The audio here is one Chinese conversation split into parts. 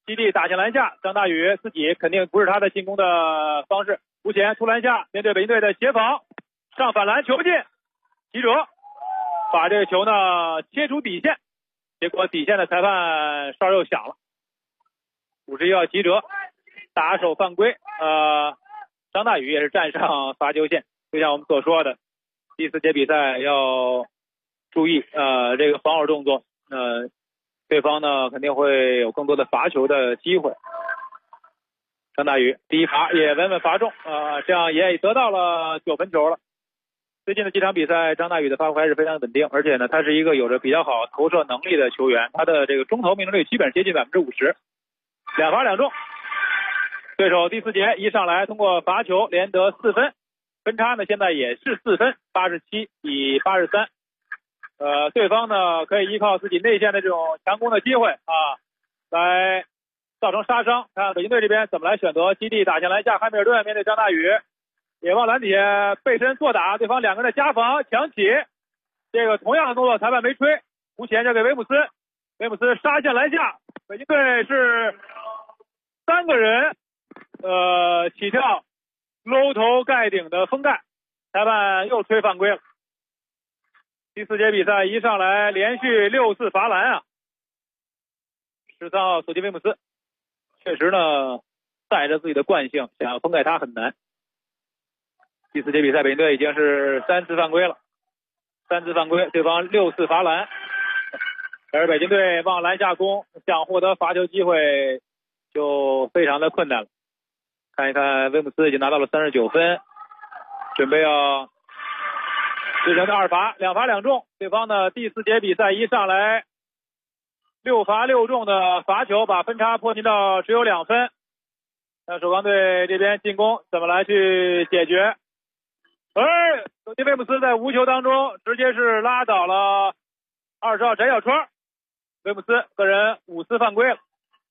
基地打进篮下，张大宇自己肯定不是他的进攻的方式，无前突篮下，面对北京队的协防，上反篮球不进，吉哲把这个球呢切出底线，结果底线的裁判哨又响了，51号吉哲打手犯规，张大宇也是站上罚球线，就像我们所说的，第4节比赛要注意这个防守动作，对方呢肯定会有更多的罚球的机会。张大宇第一罚也稳稳罚中，这样也得到了9分球了。最近的几场比赛，张大宇的发挥还是非常稳定，而且呢，他是一个有着比较好投射能力的球员，他的这个中投命中率基本接近50%，2罚2中。对手第4节一上来通过罚球连得4分，分差呢现在也是4分，87比83。对方呢可以依靠自己内线的这种强攻的机会来造成杀伤。看北京队这边怎么来选择，基地打进篮下，汉密尔顿面对张大宇，也往篮底下背身做打，对方2个人的夹防抢起，这个同样的动作裁判没吹，无前交给威姆斯，威姆斯杀进篮下，北京队是3个人起跳搂头盖顶的封盖，裁判又吹犯规了。第4节比赛一上来连续6次罚篮13号索基威姆斯确实呢带着自己的惯性想要封盖他很难。第4节比赛北京队已经是3次犯规了，3次犯规，对方6次罚篮，而北京队往篮下攻，想获得罚球机会就非常的困难了。看一看威姆斯已经拿到了39分，准备要对成2罚，2罚2中。对方呢第4节比赛一上来6罚6中的罚球，把分差迫近到只有2分。那首钢队这边进攻怎么来去解决？索基威姆斯在无球当中直接是拉倒了20号翟小川，威姆斯个人5次犯规了，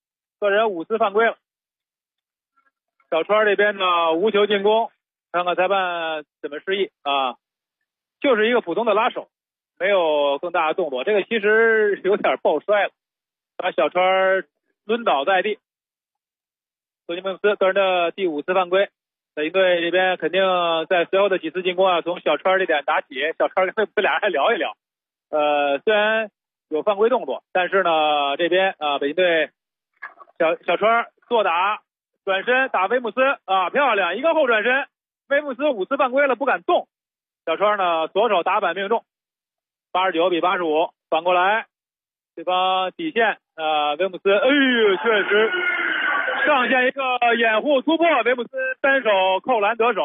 小川这边呢无球进攻，看看裁判怎么示意就是一个普通的拉手，没有更大的动作，这个其实有点抱摔了，把小川抡倒在地。索基威姆斯个人的第5次犯规，北京队这边肯定在随后的几次进攻从小川这点打起，小川跟威姆斯俩人还聊一聊，虽然有犯规动作，但是呢这边北京队小川做打转身打威姆斯漂亮，一个后转身，威姆斯5次犯规了不敢动，小川呢左手打板命中，89比85。反过来对方底线威姆斯确实上线一个掩护突破，威姆斯单手扣篮得手，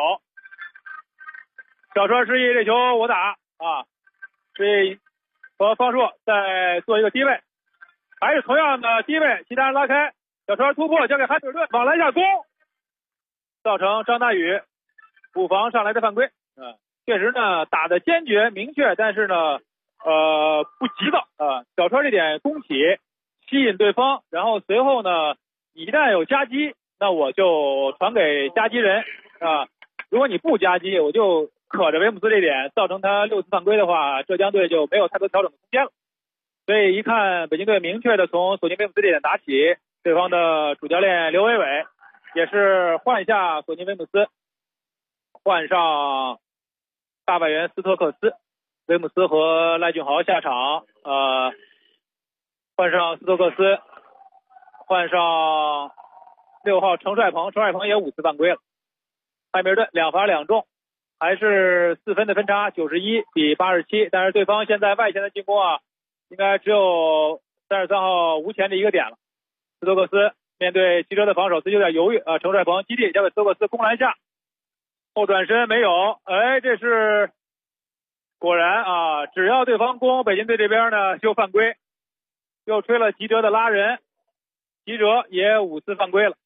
小川示意这球我打示意和方硕再做一个低位，还是同样的低位，其他人拉开，小川突破交给汉密尔顿往篮下攻，造成张大宇补防上来的犯规。确实呢打的坚决明确，但是呢不急躁小川这点攻起吸引对方，然后随后呢一旦有夹击，那我就传给夹击人如果你不夹击，我就可着威姆斯这点，造成他6次犯规的话，浙江队就没有太多调整的空间了。所以一看北京队明确的从索尼威姆斯这点打起，对方的主教练刘伟伟也是换下索尼威姆斯，换上大外援斯托克斯，威姆斯和赖俊豪下场换上斯托克斯，换上6号程帅鹏也5次犯规了。汉密尔顿2罚2中，还是4分的分差，91比87，但是对方现在外线的进攻应该只有33号吴前的一个点了。斯托克斯面对汽车的防守，自己有点犹豫程帅鹏基地交给斯托克斯攻篮下，后转身没有，这是果然只要对方攻，北京队这边呢就犯规，又吹了吉哲的拉人，吉哲也5次犯规了。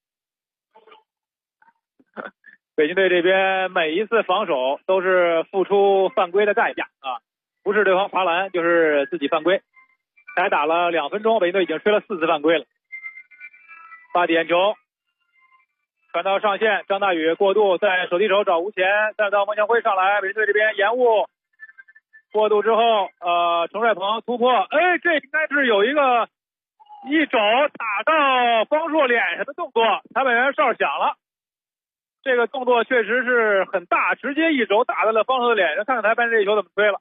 北京队这边每一次防守都是付出犯规的代价不是对方罚篮就是自己犯规。才打了2分钟，北京队已经吹了4次犯规了。发点球传到上线，张大宇过渡，在手递手找吴前，再到孟祥辉上来，北京队这边延误过渡之后程帅鹏突破，这应该是有一个一肘打到方硕脸上的动作，裁判员哨响了。这个动作确实是很大，直接一肘打在了方硕的脸上。看看裁判这一球怎么吹了。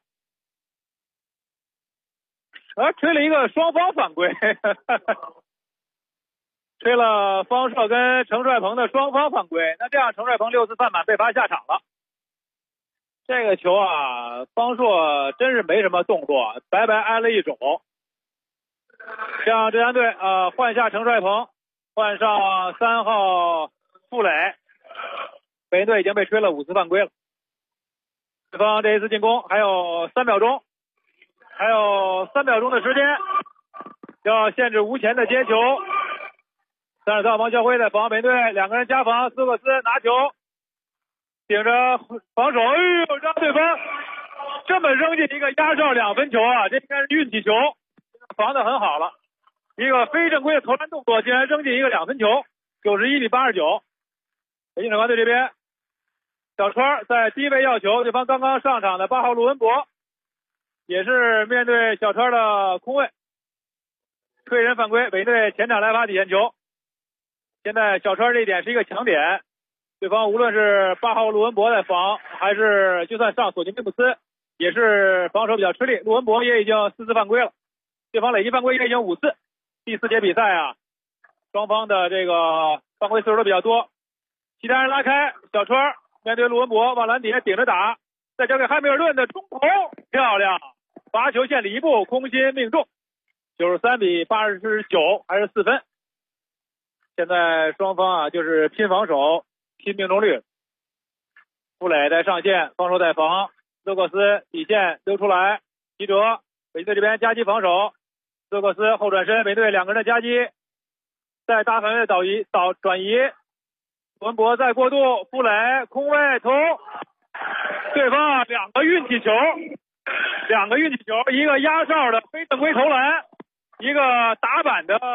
吹了一个双方犯规，吹了方硕跟程帅鹏的双方犯规。那这样程帅鹏6次犯满被罚下场了。这个球啊，方硕真是没什么动作，白白挨了一肘。让浙江队换下程帅鹏，换上3号傅磊。北京队已经被吹了5次犯规了。对方这一次进攻还有3秒钟，还有3秒钟的时间，要限制吴前的接球。32号王孝辉在防北京队，2个人夹防，斯科斯拿球顶着防守，让对方这么扔进一个压哨2分球啊，这应该是运气球，防得很好了。一个非正规的投篮动作竟然扔进一个2分球，91比89。北京城管队这边，小川在低位要球，对方刚刚上场的8号陆文博也是面对小川的空位，吹人犯规，北京队前场来罚底线球。现在小川这一点是一个强点，对方无论是8号陆文博在防，还是就算上索尼菲姆斯，也是防守比较吃力。陆文博也已经4次犯规了，对方累计犯规也已经5次。第4节比赛啊，双方的这个犯规次数都比较多。其他人拉开，小川面对陆文博往篮底下顶着打，再交给汉密尔顿的中投，漂亮，罚球线里一步，空心命中，93比89，还是4分。现在双方啊就是拼防守，拼命中率。傅磊在上线，防守在防，斯科斯底线溜出来，齐哲，北京队这边夹击防守，斯科斯后转身，北队2个人的夹击，在大范围的转移，文博再过渡，傅磊空位投，对方2个运气球，一个压哨的非正规投篮，一个打板的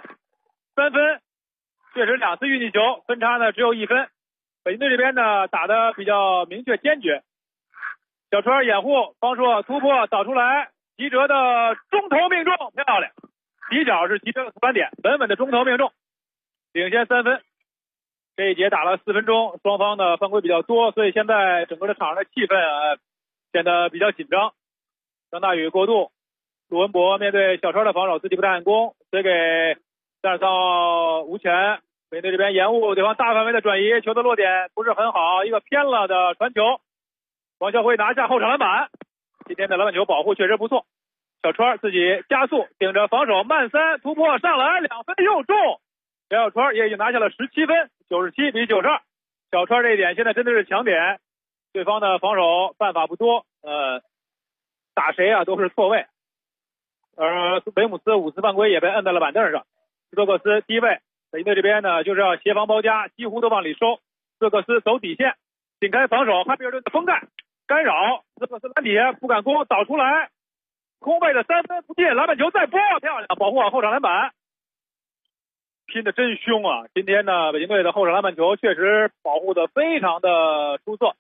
3分，确实2次运气球，分差呢只有1分。北京队这边呢打的比较明确坚决，小川掩护，方硕突破导出来，吉哲的中投命中，漂亮，底角是吉哲的3点，稳稳的中投命中，领先3分。这一节打了4分钟，双方的犯规比较多，所以现在整个的场上的气氛显得比较紧张。张大宇过渡，陆文博面对小川的防守，自己不太按攻，随给32号吴前，北队这边延误对方大范围的转移，球的落点不是很好，一个偏了的传球，王孝辉拿下后场篮板。今天的篮板球保护确实不错，小川自己加速顶着防守慢3突破上篮2分又中，小川也已经拿下了17分，97比92。小川这一点现在真的是强点，对方的防守办法不多，打谁啊都是错位。而维姆斯5次犯规也被摁在了板凳上。斯科斯低位，北京队这边呢就是要协防包夹，几乎都往里收。斯科斯走底线，顶开防守，汉密尔顿的封盖干扰，斯科斯篮底下不敢攻，导出来，空位的3分不进，篮板球再拨，漂亮，保护好后场篮板。拼的真凶啊！今天呢，北京队的后场篮板球确实保护的非常的出色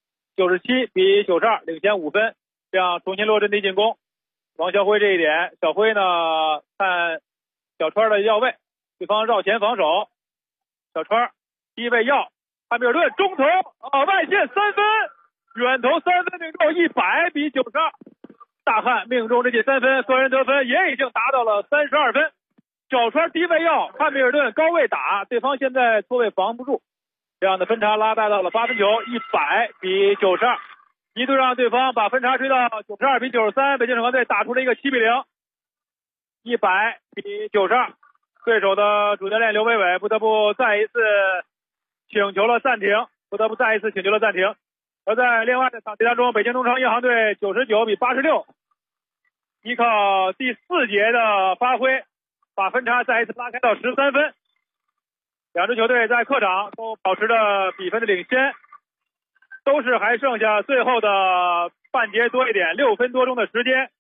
，97比92，领先5分。这样重新落阵地进攻。王孝辉这一点，小辉呢看小川的要位，对方绕前防守，小川低位要，汉密尔顿中投外线3分，远投3分命中，100比92。大汉命中这记3分，个人得分也已经达到了32分。小川低位要，汉密尔顿高位打，对方现在错位防不住，这样的分差拉大到了8分球，100比92，一度让对方把分差追到92比93，北京城管队打出了一个7比0，100比92。对手的主教练刘伟伟不得不再一次请求了暂停，而在另外的场地当中，北京东城银行队99比86，依靠第4节的发挥，把分差再一次拉开到13分。两支球队在客场都保持着比分的领先，都是还剩下最后的半节多一点，6分多钟的时间，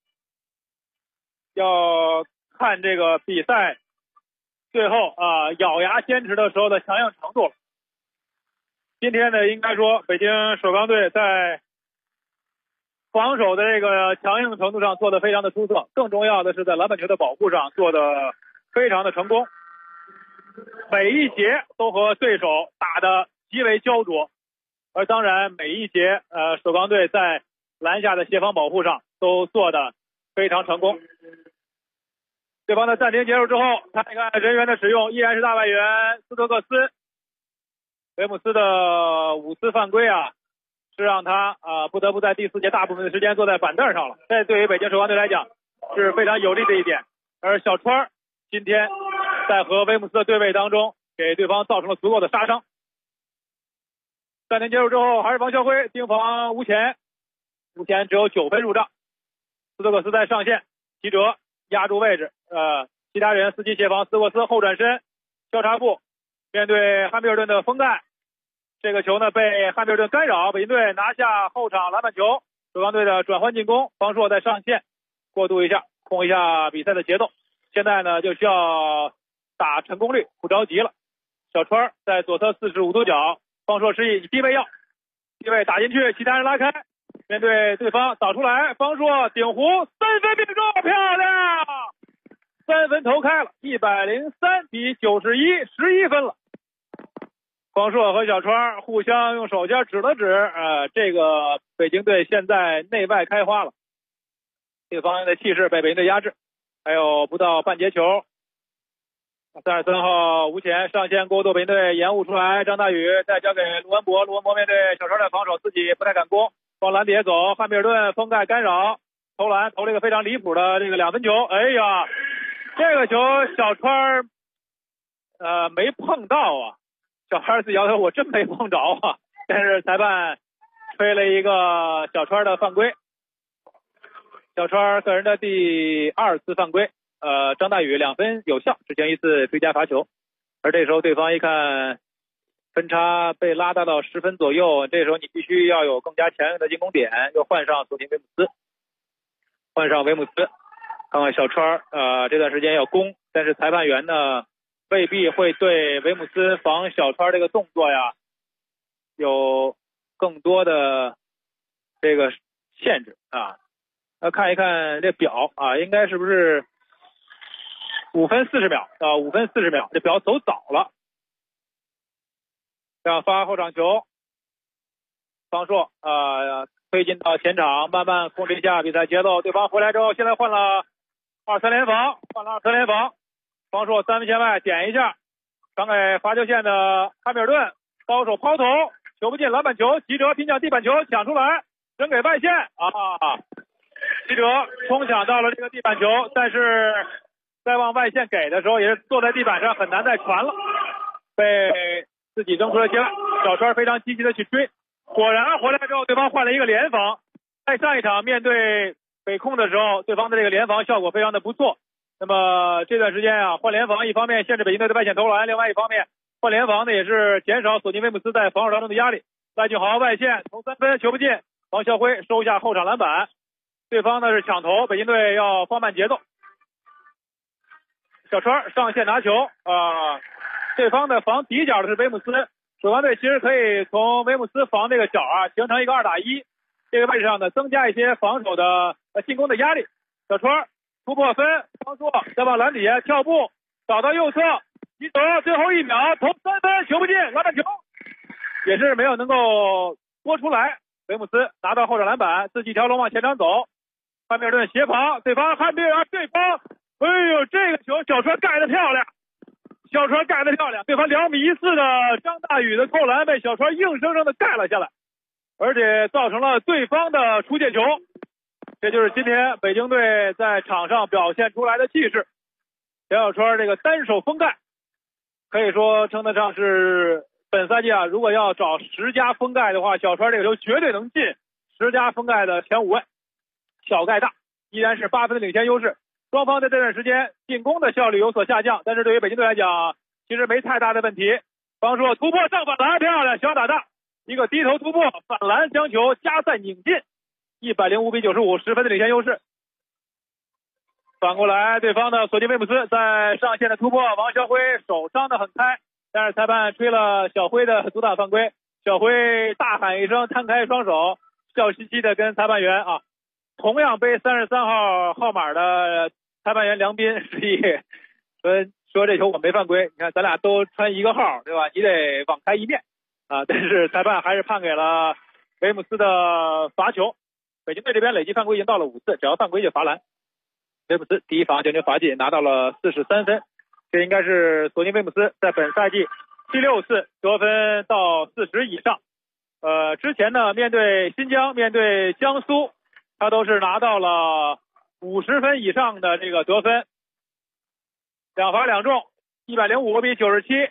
要看这个比赛最后咬牙坚持的时候的强硬程度了。今天呢，应该说北京首钢队在防守的这个强硬程度上做得非常的出色，更重要的是在篮板球的保护上做得非常的成功，每一节都和对手打得极为焦灼，而当然每一节首钢队在篮下的协防保护上都做得非常成功。对方的暂停结束之后，看一看人员的使用，依然是大外援斯托克斯。维姆斯的5次犯规啊，是让他不得不在第4节大部分的时间坐在板凳上了。这对于北京首钢队来讲是非常有利的一点。而小川今天在和维姆斯的对位当中，给对方造成了足够的杀伤。暂停结束之后，还是王啸辉盯防吴前，吴前只有9分入账。斯托克斯在上线，齐哲压住位置，其他人伺机协防，斯托克斯后转身交叉步，面对汉密尔顿的封盖，这个球呢被汉密尔顿干扰，北京队拿下后场篮板球。首钢队的转换进攻，方硕在上线过渡一下，控一下比赛的节奏。现在呢就需要打成功率，不着急了。小川在左侧45度角，方硕示意低位要，低位打进去，其他人拉开，面对对方导出来，方硕顶弧3分命中，漂亮！3分投开了，103比91， 11分了。方硕和小川互相用手尖指了指，这个北京队现在内外开花了，对方的气势被北京队压制。还有不到半节球，33号吴前上线过渡，北京队延误出来，张大宇再交给卢文博，卢文博面对小川的防守，自己不太敢攻，往篮底下走，汉密尔顿封盖干扰，投篮投了一个非常离谱的这个2分球，哎呀，这个球小川没碰到啊，小川自己摇头，我真没碰着啊，但是裁判吹了一个小川的犯规。小川个人的第2次犯规，张大宇2分有效，执行1次追加罚球。而这时候对方一看分差被拉大到10分左右，这时候你必须要有更加强硬的进攻点，又换上索尼维姆斯，换上维姆斯，看看小川这段时间要攻，但是裁判员呢未必会对维姆斯防小川这个动作呀有更多的这个限制啊。看一看这表啊，应该是不是5分40秒5分40秒，这表走早了。这样发后场球，方硕推进到前场，慢慢控制一下比赛节奏。对方回来之后，现在换了2-3联防，方硕3分线外点一下，传给罚球线的汉密尔顿，高手抛投，球不进，篮板球，齐哲拼抢地板球抢出来，扔给外线齐哲冲抢到了这个地板球，但是在往外线给的时候也是坐在地板上，很难再传了，被自己扔出了界外。小川非常积极的去追，果然回来之后对方换了一个联防，在上一场面对北控的时候，对方的这个联防效果非常的不错。那么这段时间换联防，一方面限制北京队的外线投篮，另外一方面换联防呢也是减少索尼维姆斯在防守当中的压力。赖俊豪外线投3分球不进，王啸辉收下后场篮板。对方呢是抢投，北京队要放慢节奏。小川上线拿球对方的防底角的是维姆斯，首钢队其实可以从维姆斯防这个角形成一个2打1，这个位置上呢增加一些防守的进攻的压力。小川突破分，方硕再往篮底下跳步，找到右侧，齐哲最后1秒投3分球不进，篮板球也是没有能够拨出来。维姆斯拿到后场篮板，自己一条龙往前场走，汉密尔顿协防，对方汉密尔对方，哎呦，这个球小川盖得漂亮，对方2米14的张大宇的扣篮被小川硬生生的盖了下来，而且造成了对方的出界球。这就是今天北京队在场上表现出来的气势。小川这个单手封盖，可以说称得上是本赛季如果要找10佳封盖的话，小川这个球绝对能进10佳封盖的前5位。小盖大，依然是8分的领先优势。双方在这段时间进攻的效率有所下降，但是对于北京队来讲其实没太大的问题。方硕突破上反篮，漂亮，小打大一个低头突破反篮将球加赛拧进，105比95， 10分的领先优势。反过来对方的索尼维姆斯在上线的突破，王啸辉手张得很开，但是裁判吹了小辉的阻挡犯规，小辉大喊一声，摊开双手，笑嘻嘻的跟裁判员同样背33号号码的裁判员梁斌示意说这球我没犯规，你看咱俩都穿一个号，对吧？你得网开一面啊！但是裁判还是判给了威姆斯的罚球。北京队这边累计犯规已经到了5次，只要犯规就罚篮。威姆斯第一罚将球罚进，拿到了43分，这应该是索尼威姆斯在本赛季第6次得分到40以上。之前呢，面对新疆、面对江苏，他都是拿到了50分以上的这个得分。2罚2中，105比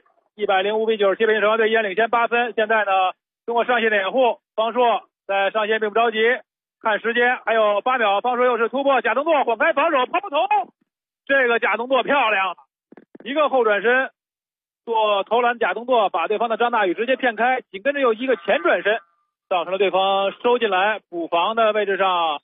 97，105比97，北京首钢队依然领先8分。现在呢，通过上线的掩护，方硕在上线并不着急，看时间还有8秒，方硕又是突破假动作，晃开防守抛投，这个假动作漂亮，一个后转身做投篮假动作，把对方的张大宇直接骗开，紧跟着又一个前转身，造成了对方收进来补防的位置上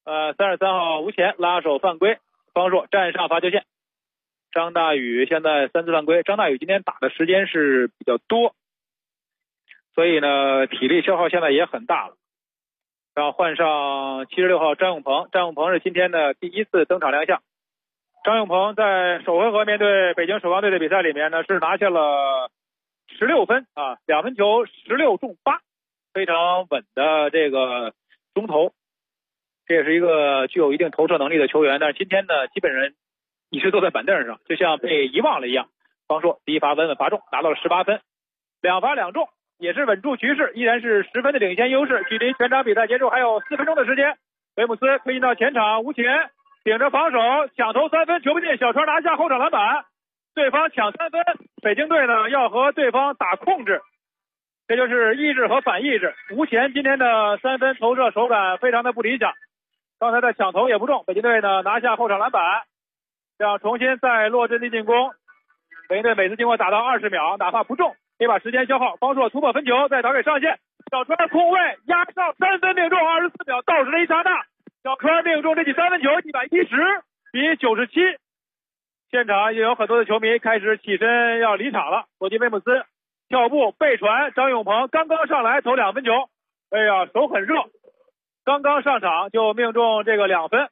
，33号吴前拉手犯规，方硕站上罚球线。张大宇现在3次犯规，张大宇今天打的时间是比较多，所以呢体力消耗现在也很大了。然后换上76号张永鹏，张永鹏是今天的第1次登场亮相。张永鹏在首回合面对北京首钢队的比赛里面呢，是拿下了16分啊，2分球16中8，非常稳的这个中投，这也是一个具有一定投射能力的球员。但是今天呢，基本上一直坐在板凳上，就像被遗忘了一样。方硕第一罚稳稳罚中，拿到了18分，2罚2中，也是稳住局势，依然是10分的领先优势。距离全场比赛结束还有4分钟的时间，威姆斯推进到前场，吴前顶着防守抢投3分，球不进，小川拿下后场篮板，对方抢3分，北京队呢要和对方打控制，这就是意志和反意志。吴前今天的3分投射手感非常的不理想，刚才的抢投也不中，北京队呢拿下后场篮板，这样重新再落阵地进攻。北京队每次经过打到20秒，哪怕不中可以把时间消耗。方硕突破分球，再打给上线，小川空位压上3分命中，24秒倒数的一刹那，小川命中这记3分球，110比97。现场也有很多的球迷开始起身要离场了。索尼威姆斯跳步背传，张永鹏刚刚上来投2分球，哎呀手很热，刚刚上场就命中这个2分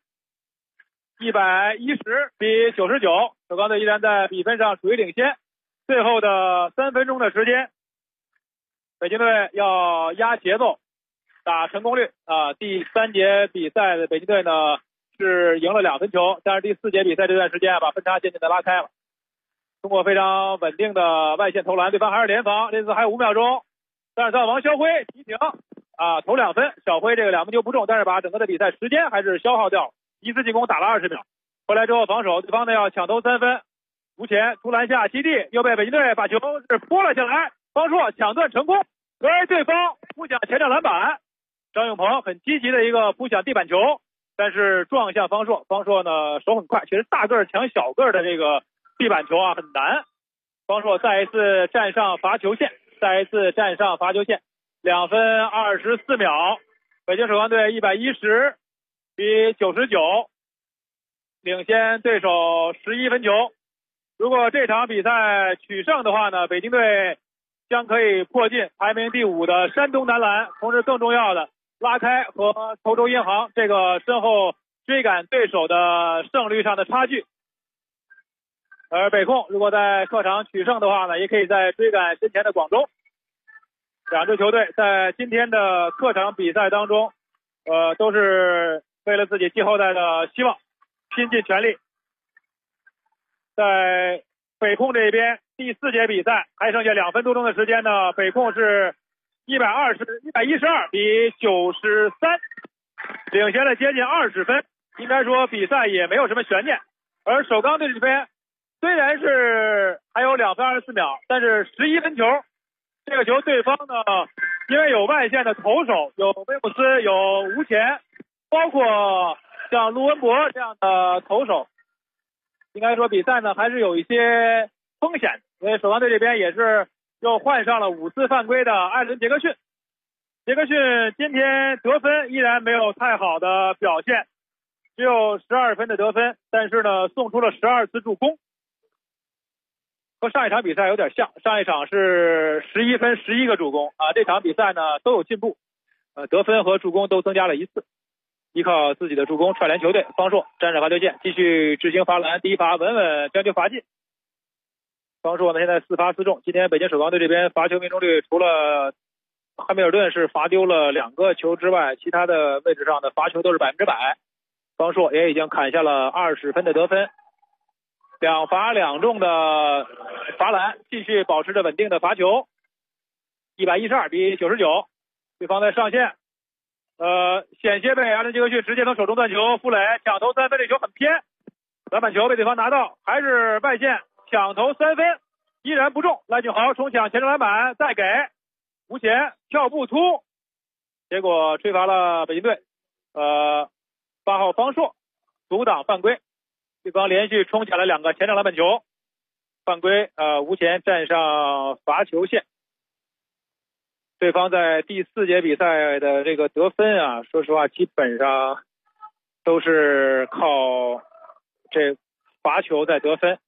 ，110比99，首钢队依然在比分上处于领先。最后的3分钟的时间，北京队要压节奏，打成功率啊。第3节比赛的北京队呢是赢了2分球，但是第4节比赛这段时间把分差渐渐的拉开了。通过非常稳定的外线投篮，对方还是联防，这次还有5秒钟。33号王肖辉提醒啊，投2分，小辉这个2分球不中，但是把整个的比赛时间还是消耗掉了。一次进攻打了20秒，回来之后防守，对方呢要抢投3分，吴前突篮下基地，又被北京队把球是拨了下来，方硕抢断成功，而对方扑抢前场篮板，张永鹏很积极的一个扑抢地板球，但是撞向方硕，方硕呢手很快，其实大个儿抢小个儿的这个地板球啊很难。方硕再一次站上罚球线，2分24秒，北京首钢队110比99，领先对手11分球。如果这场比赛取胜的话呢，北京队将可以迫近排名第5的山东男篮，同时更重要的拉开和稠州银行这个身后追赶对手的胜率上的差距。而北控如果在客场取胜的话呢，也可以在追赶身前的广州。两支球队在今天的客场比赛当中都是为了自己季后赛的希望拼尽全力。在北控这边第4节比赛还剩下2分多钟的时间呢，北控是112比93，领先了接近20分，应该说比赛也没有什么悬念。而首钢队这边虽然是还有2分24秒，但是11分球，这个球对方呢因为有外线的投手，有威姆斯，有吴前，包括像陆文博这样的投手，应该说比赛呢还是有一些风险，因为首钢队这边也是又换上了5次犯规的艾伦杰克逊。杰克逊今天得分依然没有太好的表现，只有12分的得分，但是呢送出了12次助攻，和上一场比赛有点像，上一场是11分11个助攻啊，这场比赛呢都有进步，得分和助攻都增加了1次。依靠自己的助攻串联球队，方硕站上罚球线继续执行罚篮，第一罚稳稳将球罚进， 方硕呢现在4发4中。今天北京首钢队这边罚球命中率除了汉密尔顿是罚丢了2个球之外，其他的位置上的罚球都是100%。方硕也已经砍下了20分的得分，2罚2中的罚篮，继续保持着稳定的罚球，112比99。对方在上线，险些被阿伦杰克逊直接从手中断球，傅磊抢投3分，这球很偏，篮板球被对方拿到，还是外线抢投3分，依然不中。赖俊豪冲抢前场篮板，再给吴前跳步突，结果吹罚了北京队8号方硕阻挡犯规，对方连续冲抢了2个前场篮板球，犯规，吴前站上罚球线。对方在第4节比赛的这个得分啊，说实话基本上都是靠这罚球在得分。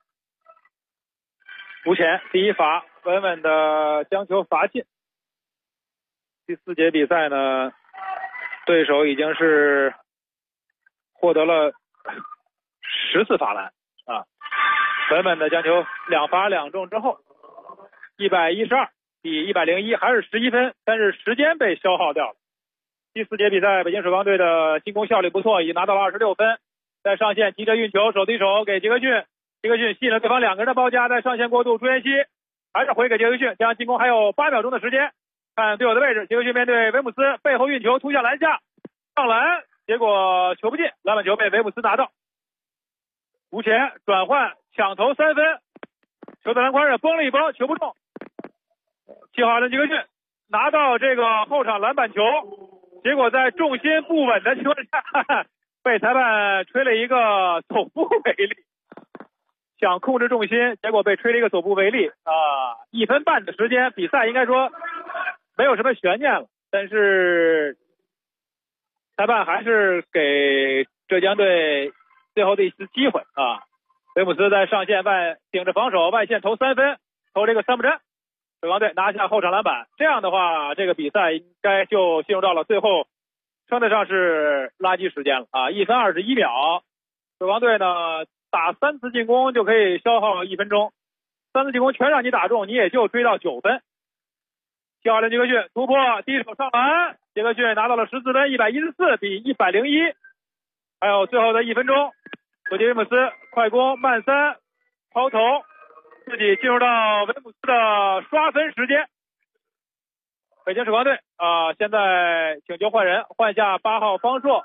吴前第1罚稳稳的将球罚进。第4节比赛呢，对手已经是获得了14罚篮啊，稳稳的将球2罚2中之后，112比101，还是11分，但是时间被消耗掉了。第4节比赛，北京首钢队的进攻效率不错，已经拿到了26分。在上线急着运球，手对手给杰克逊，杰克逊吸引了对方2个人的包夹，在上线过渡，朱彦曦还是回给杰克逊，这样进攻还有8秒钟的时间。看队友的位置，杰克逊面对维姆斯，背后运球突向篮下，上篮，结果球不进，篮板球被维姆斯拿到。吴前转换抢投3分，球在篮筐上崩了一崩，球不中。7号阿伦杰克逊拿到这个后场篮板球，结果在重心不稳的情况下，被裁判吹了一个走步违例，想控制重心，结果被吹了一个走步违例1分半的时间，比赛应该说没有什么悬念了，但是裁判还是给浙江队最后的一次机会啊。维姆斯在上线外顶着防守，外线投3分，投这个3不沾，首钢队拿下后场篮板。这样的话，这个比赛应该就进入到了最后，称得上是垃圾时间了啊！1分21秒，首钢队呢打3次进攻就可以消耗1分钟，3次进攻全让你打中，你也就追到9分。7号杰克逊突破，第一手上篮，杰克逊拿到了14分，114比101。还有最后的1分钟，索吉维姆斯快攻慢3抛投，自己进入到维姆斯的刷分时间。北京首钢队现在请求换人，换下8号方硕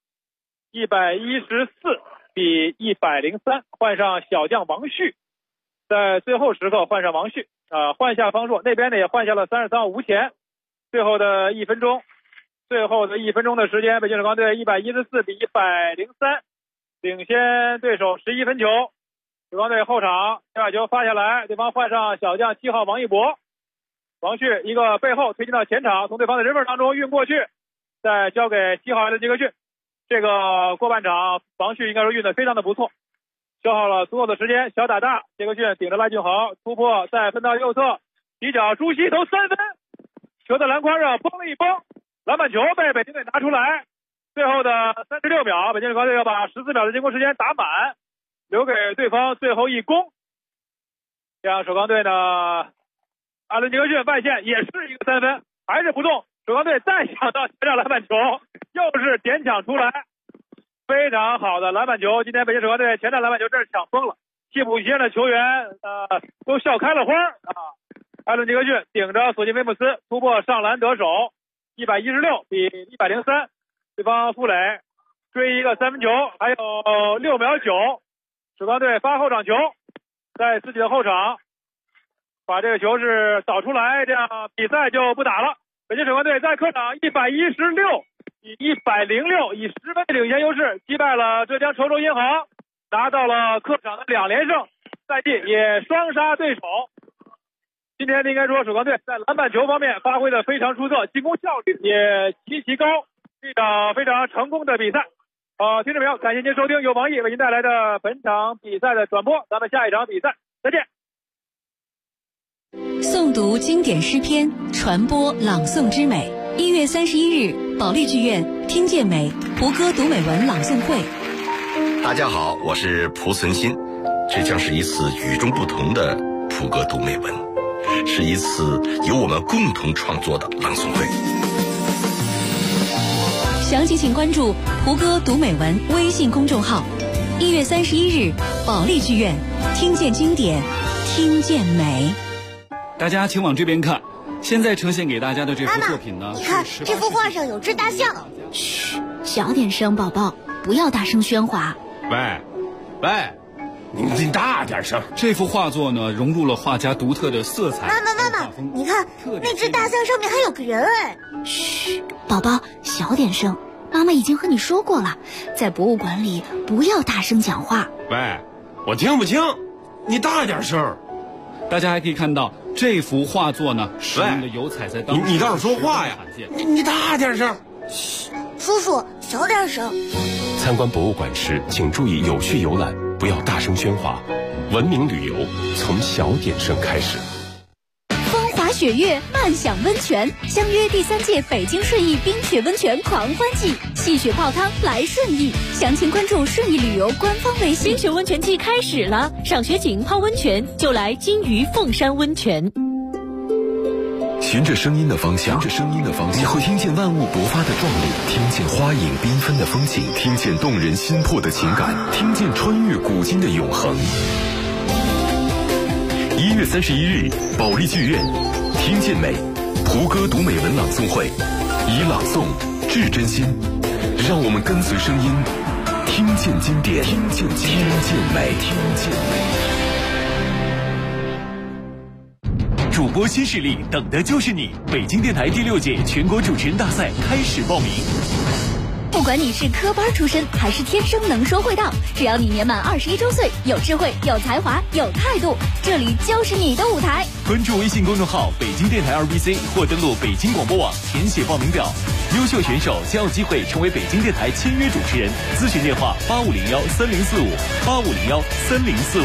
，114比103，换上小将王旭，在最后时刻换上王旭换下方硕，那边呢也换下了33号吴前。最后的1分钟，的时间，北京首钢队114比103，领先对手11分球。首钢队后场下球发下来，对方换上小将7号王一博，王旭一个背后推进到前场，从对方的人缝当中运过去，再交给7号的杰克逊。这个过半场王旭应该说运得非常的不错，消耗了足够的时间。小打大杰克逊顶着赖俊豪突破，再分到右侧，起脚朱熹投3分，球在篮筐上崩了一崩，篮板球被北京队拿出来。最后的36秒，北京首钢队要把14秒的进攻时间打满，留给对方最后一攻。这样首钢队呢，阿伦杰克逊外线也是一个3分，还是不动。首钢队再抢到前场篮板球，又是点抢出来，非常好的篮板球。今天北京首钢队前场篮板球真是抢疯了，替补席上的球员都笑开了花阿伦杰克逊顶着索金维姆斯突破上篮得手，116比103。对方傅磊追一个3分球，还有6秒9，首钢队发后场球，在自己的后场把这个球是导出来，这样比赛就不打了。北京首钢队在客场116比106，以10分领先优势击败了浙江稠州银行，拿到了客场的2连胜，赛季也双杀对手。今天应该说首钢队在篮板球方面发挥的非常出色，进攻效率也极其高，一场非常成功的比赛。听众朋友，感谢您收听由王毅为您带来的本场比赛的转播，咱们下一场比赛再见。 诵读经典诗篇，传播朗诵之美。1月31日，保利剧院听见美胡歌读美文朗诵会。 大家好，我是蒲存昕，这将是一次与众不同的蒲歌读美文，是一次由我们共同创作的朗诵会。 详情请关注蒲歌读美文微信公众号。1月31日，保利剧院，听见经典，听见美。 大家请往这边看，现在呈现给大家的这幅作品呢， 你看这幅画上有只大象。 嘘，小点声，宝宝，不要大声喧哗。 喂，你大点声。 这幅画作呢，融入了画家独特的色彩。 妈妈，你看那只大象上面还有个人哎。 嘘，宝宝，小点声。妈妈已经和你说过了，在博物馆里不要大声讲话。 喂，我听不清，你大点声。 大家还可以看到这幅画作呢，使用的油彩在当时你倒是说话呀！你大点声。 嘘，叔叔小点声。 参观博物馆时，请注意有序游览，不要大声喧哗。文明旅游从小点声开始。 雪月慢享温泉，相约第3届北京顺义冰雪温泉狂欢季，戏雪泡汤来顺义。详情关注顺义旅游官方微信。 冰雪温泉季开始了，赏雪景泡温泉就来金鱼凤山温泉。 循着声音的方向，你会听见万物勃发的壮丽，听见花影缤纷的风景，听见动人心魄的情感，听见穿越古今的永恒。1月31日，保利剧院，听见美，蒲歌读美文朗诵会，以朗诵致真心，让我们跟随声音，听见经典，听见美。 主播新势力，等的就是你！北京电台第6届全国主持人大赛开始报名。 不管你是科班出身还是天生能说会道，只要你年满21周岁，有智慧、有才华、有态度，这里就是你的舞台。 关注微信公众号北京电台2BC 或登录北京广播网填写报名表，优秀选手将有机会成为北京电台签约主持人。咨询电话85013045，85013045。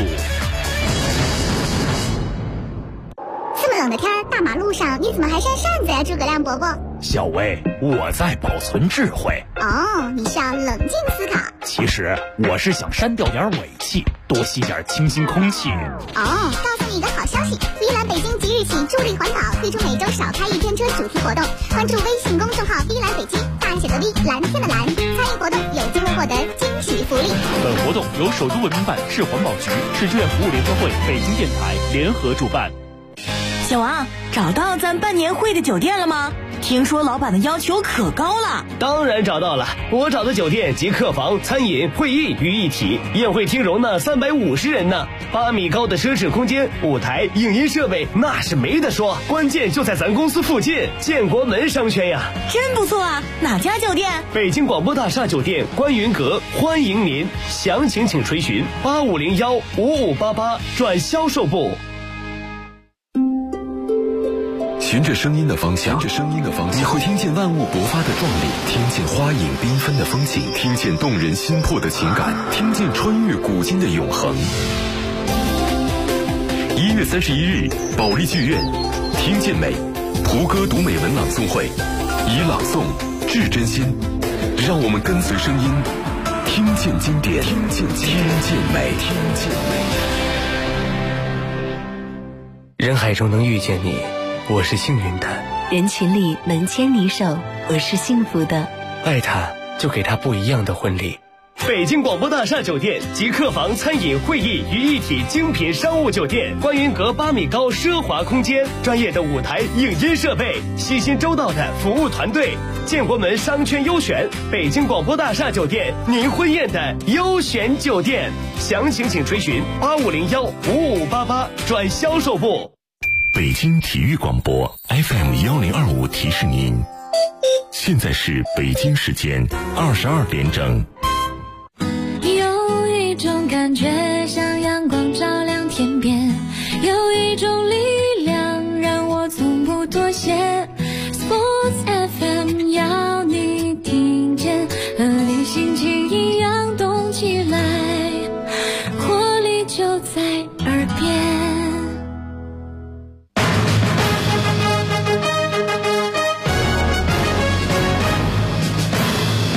这么冷的天，大马路上你怎么还扇扇子呀，诸葛亮伯伯？ 小薇，我在保存智慧。 哦，你是要冷静思考。 其实我是想删掉点尾气，多吸点清新空气。 哦，告诉你一个好消息，依兰北京即日起助力环保，推出每周少开1天车主题活动。关注微信公众号依兰北京，大写的 V， 蓝天的蓝，参与活动有机会获得惊喜福利。 本活动由首都文明办、市环保局、市志愿服务联合会、北京电台联合主办。 小王，找到咱办年会的酒店了吗？听说老板的要求可高了。 当然找到了，我找的酒店集客房、餐饮、会议于一体，宴会厅容纳350人呢，8米高的奢侈空间，舞台、影音设备那是没得说，关键就在咱公司附近，建国门商圈呀。 真不错啊，哪家酒店？ 北京广播大厦酒店观云阁，欢迎您，详情请垂询85015588转销售部。 循着声音的方向，你会听见万物勃发的壮丽，听见花影缤纷的风景，听见动人心魄的情感，听见穿越古今的永恒。1月31日，保利剧院，听见美，蒲歌读美文朗诵会，以朗诵致真心，让我们跟随声音，听见经典，听见美。 人海中能遇见你，我是幸运的。 人群里能牵你手，我是幸福的。 爱他，就给他不一样的婚礼。 北京广播大厦酒店集客房、餐饮、会议于一体精品商务酒店，观云阁8米高奢华空间，专业的舞台、影音设备，细心周到的服务团队，建国门商圈优选，北京广播大厦酒店，您婚宴的优选酒店。详情请垂询85015588转销售部。 北京体育广播 FM1025提示您，现在是北京时间22点整。 有一种感觉